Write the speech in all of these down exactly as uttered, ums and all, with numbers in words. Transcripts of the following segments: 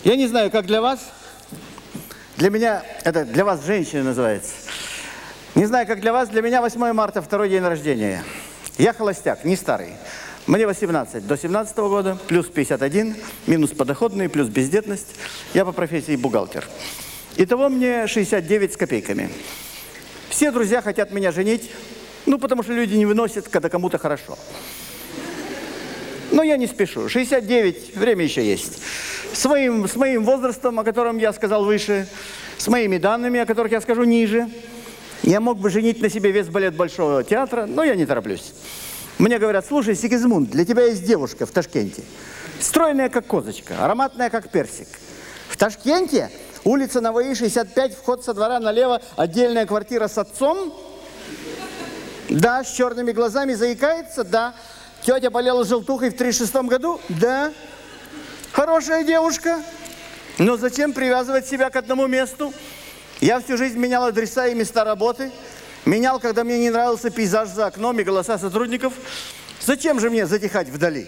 Я не знаю, как для вас. Для меня, это для вас женщина называется. Не знаю, как для вас, для меня восьмое марта второй день рождения. Я холостяк, не старый. Мне восемнадцать до семнадцатого года, плюс пятьдесят один, минус подоходные, плюс бездетность. Я по профессии бухгалтер. Итого мне шестьдесят девять с копейками. Все друзья хотят меня женить, ну, потому что люди не выносят, когда кому-то хорошо. Но я не спешу. шестьдесят девять, время еще есть. С моим, с моим возрастом, о котором я сказал выше, с моими данными, о которых я скажу ниже, я мог бы женить на себе весь балет Большого театра, но я не тороплюсь. Мне говорят: слушай, Сигизмунд, для тебя есть девушка в Ташкенте. Стройная, как козочка, ароматная, как персик. В Ташкенте улица Наваи, шестьдесят пять, вход со двора налево, отдельная квартира с отцом. Да, с черными глазами, заикается, да. Тетя болела желтухой в тридцать шестом году, да. Хорошая девушка. Но зачем привязывать себя к одному месту? Я всю жизнь менял адреса и места работы. Менял, когда мне не нравился пейзаж за окном и голоса сотрудников. Зачем же мне затихать вдали?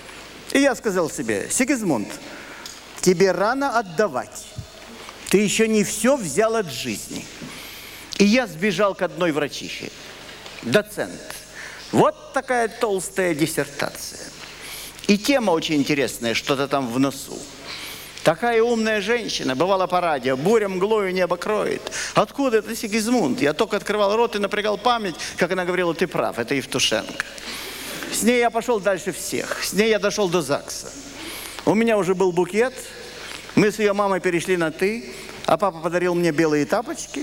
И я сказал себе: Сигизмунд, тебе рано отдавать. Ты еще не все взял от жизни. И я сбежал к одной врачихе. Доцент. Вот такая толстая диссертация. И тема очень интересная, что-то там в носу. Такая умная женщина, бывала по радио, буря мглою небо кроет. Откуда это, Сигизмунд? Я только открывал рот и напрягал память, как она говорила: ты прав, это Евтушенко. С ней я пошел дальше всех. С ней я дошел до ЗАГСа. У меня уже был букет. Мы с ее мамой перешли на «ты», а папа подарил мне белые тапочки.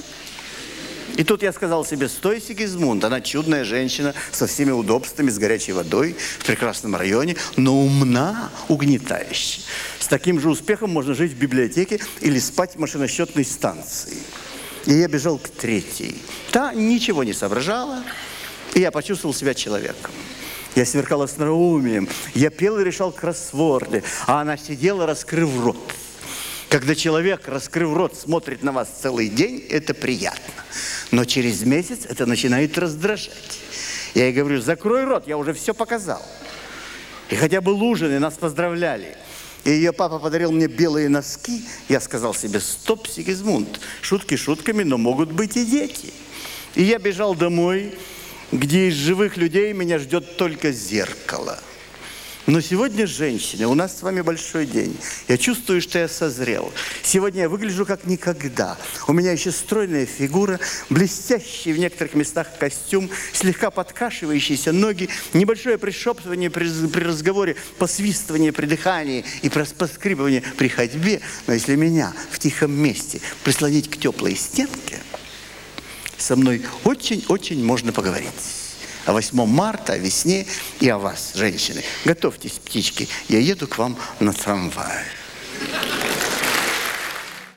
И тут я сказал себе: стой, Сигизмунд, она чудная женщина, со всеми удобствами, с горячей водой, в прекрасном районе, но умна, угнетающая. С таким же успехом можно жить в библиотеке или спать в машиносчетной станции. И я бежал к третьей. Та ничего не соображала, и я почувствовал себя человеком. Я сверкал остроумием, я пел и решал кроссворды, а она сидела, раскрыв рот. Когда человек, раскрыв рот, смотрит на вас целый день, это приятно. Но через месяц это начинает раздражать. Я ей говорю: закрой рот, я уже все показал. И хотя бы лужины нас поздравляли. И ее папа подарил мне белые носки. Я сказал себе: стоп, Сигизмунд, шутки шутками, но могут быть и дети. И я бежал домой, где из живых людей меня ждет только зеркало. Но сегодня, женщины, у нас с вами большой день. Я чувствую, что я созрел. Сегодня я выгляжу как никогда. У меня еще стройная фигура, блестящий в некоторых местах костюм, слегка подкашивающиеся ноги, небольшое пришептывание при, при разговоре, посвистывание при дыхании и поскрипывание при ходьбе. Но если меня в тихом месте прислонить к теплой стенке, со мной очень-очень можно поговорить. О восьмом марта, о весне и о вас, женщины. Готовьтесь, птички, я еду к вам на трамвае.